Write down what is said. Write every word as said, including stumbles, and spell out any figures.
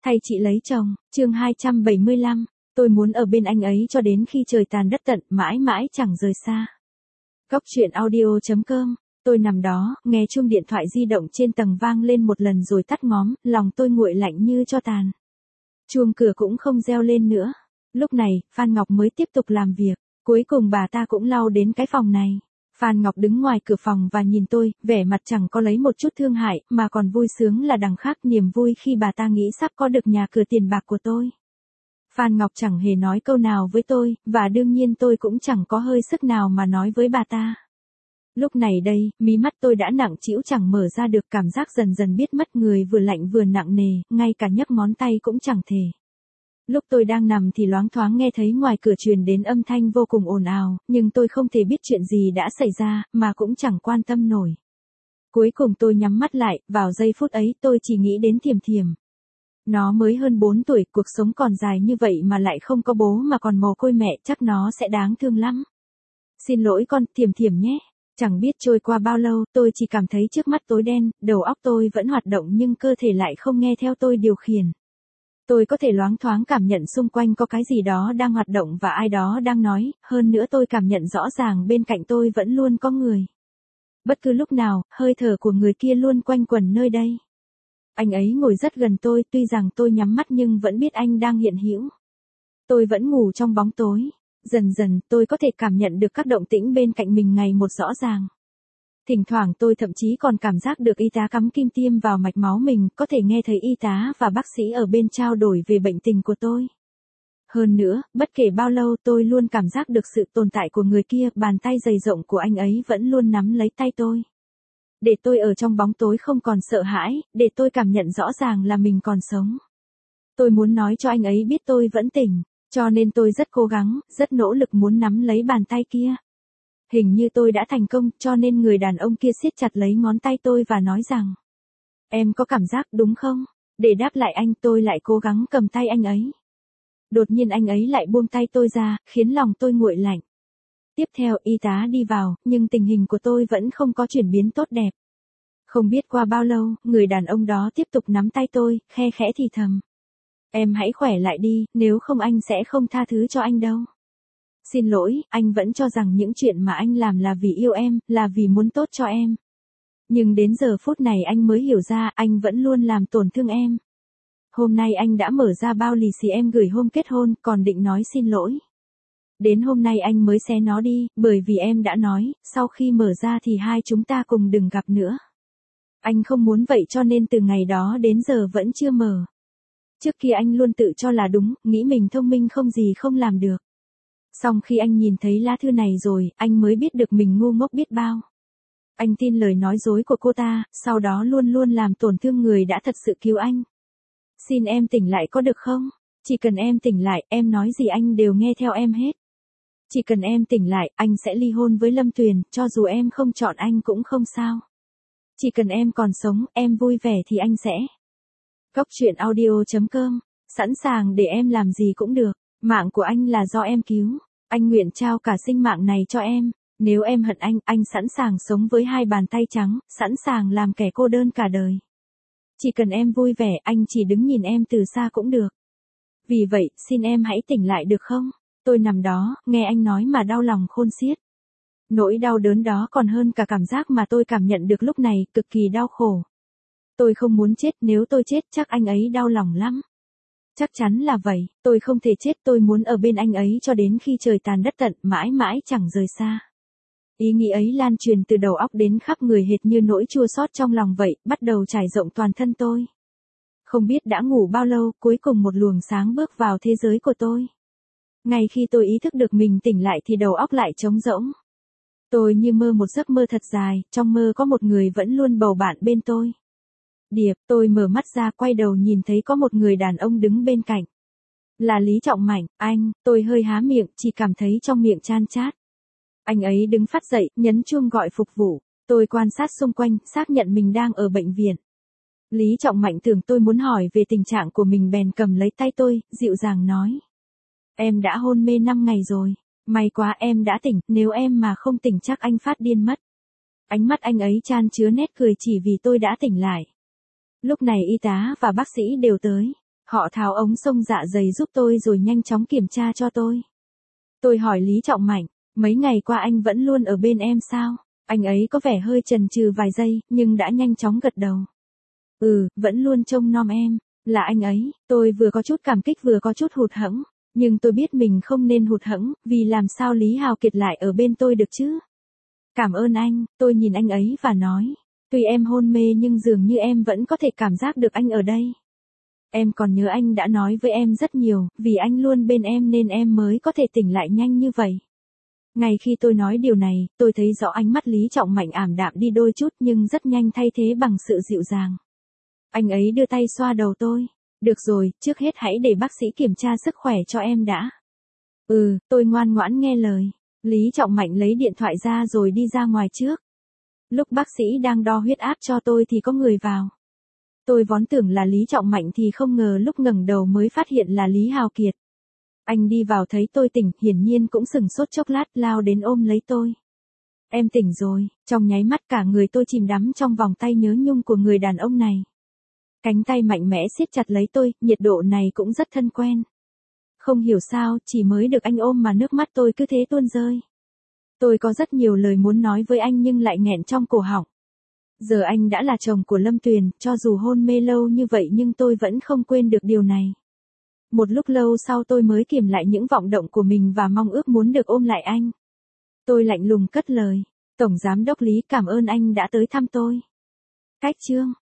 Thay chị lấy chồng, chương hai trăm bảy mươi lăm, tôi muốn ở bên anh ấy cho đến khi trời tàn đất tận, mãi mãi chẳng rời xa. Góc truyện audio chấm com, tôi nằm đó, nghe chuông điện thoại di động trên tầng vang lên một lần rồi tắt ngóm, lòng tôi nguội lạnh như tro tàn. Chuông cửa cũng không reo lên nữa. Lúc này, Phan Ngọc mới tiếp tục làm việc, cuối cùng bà ta cũng lau đến cái phòng này. Phan Ngọc đứng ngoài cửa phòng và nhìn tôi, vẻ mặt chẳng có lấy một chút thương hại, mà còn vui sướng là đằng khác niềm vui khi bà ta nghĩ sắp có được nhà cửa tiền bạc của tôi. Phan Ngọc chẳng hề nói câu nào với tôi, và đương nhiên tôi cũng chẳng có hơi sức nào mà nói với bà ta. Lúc này đây, mí mắt tôi đã nặng trĩu chẳng mở ra được, cảm giác dần dần biết mất người vừa lạnh vừa nặng nề, ngay cả nhấc ngón tay cũng chẳng thể. Lúc tôi đang nằm thì loáng thoáng nghe thấy ngoài cửa truyền đến âm thanh vô cùng ồn ào, nhưng tôi không thể biết chuyện gì đã xảy ra, mà cũng chẳng quan tâm nổi. Cuối cùng tôi nhắm mắt lại, vào giây phút ấy tôi chỉ nghĩ đến Thiểm Thiểm. Nó mới hơn bốn tuổi, cuộc sống còn dài như vậy mà lại không có bố mà còn mồ côi mẹ, chắc nó sẽ đáng thương lắm. Xin lỗi con, Thiểm Thiểm nhé. Chẳng biết trôi qua bao lâu, tôi chỉ cảm thấy trước mắt tối đen, đầu óc tôi vẫn hoạt động nhưng cơ thể lại không nghe theo tôi điều khiển. Tôi có thể loáng thoáng cảm nhận xung quanh có cái gì đó đang hoạt động và ai đó đang nói, hơn nữa tôi cảm nhận rõ ràng bên cạnh tôi vẫn luôn có người. Bất cứ lúc nào, hơi thở của người kia luôn quanh quẩn nơi đây. Anh ấy ngồi rất gần tôi, tuy rằng tôi nhắm mắt nhưng vẫn biết anh đang hiện hữu. Tôi vẫn ngủ trong bóng tối. Dần dần, tôi có thể cảm nhận được các động tĩnh bên cạnh mình ngày một rõ ràng. Thỉnh thoảng tôi thậm chí còn cảm giác được y tá cắm kim tiêm vào mạch máu mình, có thể nghe thấy y tá và bác sĩ ở bên trao đổi về bệnh tình của tôi. Hơn nữa, bất kể bao lâu tôi luôn cảm giác được sự tồn tại của người kia, bàn tay dày rộng của anh ấy vẫn luôn nắm lấy tay tôi. Để tôi ở trong bóng tối không còn sợ hãi, để tôi cảm nhận rõ ràng là mình còn sống. Tôi muốn nói cho anh ấy biết tôi vẫn tỉnh, cho nên tôi rất cố gắng, rất nỗ lực muốn nắm lấy bàn tay kia. Hình như tôi đã thành công, cho nên người đàn ông kia siết chặt lấy ngón tay tôi và nói rằng: "Em có cảm giác đúng không?" Để đáp lại anh, tôi lại cố gắng cầm tay anh ấy. Đột nhiên anh ấy lại buông tay tôi ra, khiến lòng tôi nguội lạnh. Tiếp theo y tá đi vào, nhưng tình hình của tôi vẫn không có chuyển biến tốt đẹp. Không biết qua bao lâu, người đàn ông đó tiếp tục nắm tay tôi, khe khẽ thì thầm: "Em hãy khỏe lại đi, nếu không anh sẽ không tha thứ cho anh đâu. Xin lỗi, anh vẫn cho rằng những chuyện mà anh làm là vì yêu em, là vì muốn tốt cho em. Nhưng đến giờ phút này anh mới hiểu ra anh vẫn luôn làm tổn thương em. Hôm nay anh đã mở ra bao lì xì em gửi hôm kết hôn, còn định nói xin lỗi. Đến hôm nay anh mới xé nó đi, bởi vì em đã nói, sau khi mở ra thì hai chúng ta cùng đừng gặp nữa. Anh không muốn vậy cho nên từ ngày đó đến giờ vẫn chưa mở. Trước kia anh luôn tự cho là đúng, nghĩ mình thông minh không gì không làm được. Song khi anh nhìn thấy lá thư này rồi, anh mới biết được mình ngu ngốc biết bao. Anh tin lời nói dối của cô ta, sau đó luôn luôn làm tổn thương người đã thật sự cứu anh. Xin em tỉnh lại có được không? Chỉ cần em tỉnh lại, em nói gì anh đều nghe theo em hết. Chỉ cần em tỉnh lại, anh sẽ ly hôn với Lâm Tuyền, cho dù em không chọn anh cũng không sao. Chỉ cần em còn sống, em vui vẻ thì anh sẽ." Góc truyện audio chấm com, sẵn sàng để em làm gì cũng được. Mạng của anh là do em cứu. Anh nguyện trao cả sinh mạng này cho em. Nếu em hận anh, anh sẵn sàng sống với hai bàn tay trắng, sẵn sàng làm kẻ cô đơn cả đời. Chỉ cần em vui vẻ, anh chỉ đứng nhìn em từ xa cũng được. Vì vậy, xin em hãy tỉnh lại được không? Tôi nằm đó, nghe anh nói mà đau lòng khôn xiết. Nỗi đau đớn đó còn hơn cả cảm giác mà tôi cảm nhận được lúc này, cực kỳ đau khổ. Tôi không muốn chết, nếu tôi chết chắc anh ấy đau lòng lắm. Chắc chắn là vậy, tôi không thể chết, tôi muốn ở bên anh ấy cho đến khi trời tàn đất tận, mãi mãi chẳng rời xa. Ý nghĩ ấy lan truyền từ đầu óc đến khắp người hệt như nỗi chua xót trong lòng vậy, bắt đầu trải rộng toàn thân tôi. Không biết đã ngủ bao lâu, cuối cùng một luồng sáng bước vào thế giới của tôi. Ngay khi tôi ý thức được mình tỉnh lại thì đầu óc lại trống rỗng. Tôi như mơ một giấc mơ thật dài, trong mơ có một người vẫn luôn bầu bạn bên tôi. Điệp, tôi mở mắt ra quay đầu nhìn thấy có một người đàn ông đứng bên cạnh. Là Lý Trọng Mạnh, anh, tôi hơi há miệng, chỉ cảm thấy trong miệng chan chát. Anh ấy đứng phát dậy, nhấn chuông gọi phục vụ. Tôi quan sát xung quanh, xác nhận mình đang ở bệnh viện. Lý Trọng Mạnh tưởng tôi muốn hỏi về tình trạng của mình bèn cầm lấy tay tôi, dịu dàng nói: "Em đã hôn mê năm ngày rồi. May quá em đã tỉnh, nếu em mà không tỉnh chắc anh phát điên mất." Ánh mắt anh ấy chan chứa nét cười chỉ vì tôi đã tỉnh lại. Lúc này y tá và bác sĩ đều tới. Họ tháo ống xông dạ dày giúp tôi rồi nhanh chóng kiểm tra cho tôi. Tôi hỏi Lý Trọng Mạnh, mấy ngày qua anh vẫn luôn ở bên em sao? Anh ấy có vẻ hơi chần chừ vài giây, nhưng đã nhanh chóng gật đầu. Ừ, vẫn luôn trông nom em. Là anh ấy, tôi vừa có chút cảm kích vừa có chút hụt hẫng. Nhưng tôi biết mình không nên hụt hẫng, vì làm sao Lý Hào Kiệt lại ở bên tôi được chứ? Cảm ơn anh, tôi nhìn anh ấy và nói. Tuy em hôn mê nhưng dường như em vẫn có thể cảm giác được anh ở đây. Em còn nhớ anh đã nói với em rất nhiều, vì anh luôn bên em nên em mới có thể tỉnh lại nhanh như vậy. Ngay khi tôi nói điều này, tôi thấy rõ ánh mắt Lý Trọng Mạnh ảm đạm đi đôi chút nhưng rất nhanh thay thế bằng sự dịu dàng. Anh ấy đưa tay xoa đầu tôi. Được rồi, trước hết hãy để bác sĩ kiểm tra sức khỏe cho em đã. Ừ, tôi ngoan ngoãn nghe lời. Lý Trọng Mạnh lấy điện thoại ra rồi đi ra ngoài trước. Lúc bác sĩ đang đo huyết áp cho tôi thì có người vào. Tôi vốn tưởng là Lý Trọng Mạnh thì không ngờ lúc ngẩng đầu mới phát hiện là Lý Hào Kiệt. Anh đi vào thấy tôi tỉnh, hiển nhiên cũng sừng sốt chốc lát, lao đến ôm lấy tôi. Em tỉnh rồi, trong nháy mắt cả người tôi chìm đắm trong vòng tay nhớ nhung của người đàn ông này. Cánh tay mạnh mẽ siết chặt lấy tôi, nhiệt độ này cũng rất thân quen. Không hiểu sao, chỉ mới được anh ôm mà nước mắt tôi cứ thế tuôn rơi. Tôi có rất nhiều lời muốn nói với anh nhưng lại nghẹn trong cổ họng. Giờ anh đã là chồng của Lâm Tuyền, cho dù hôn mê lâu như vậy nhưng tôi vẫn không quên được điều này. Một lúc lâu sau tôi mới kiềm lại những vọng động của mình và mong ước muốn được ôm lại anh. Tôi lạnh lùng cất lời. Tổng Giám đốc Lý, cảm ơn anh đã tới thăm tôi. Cách chương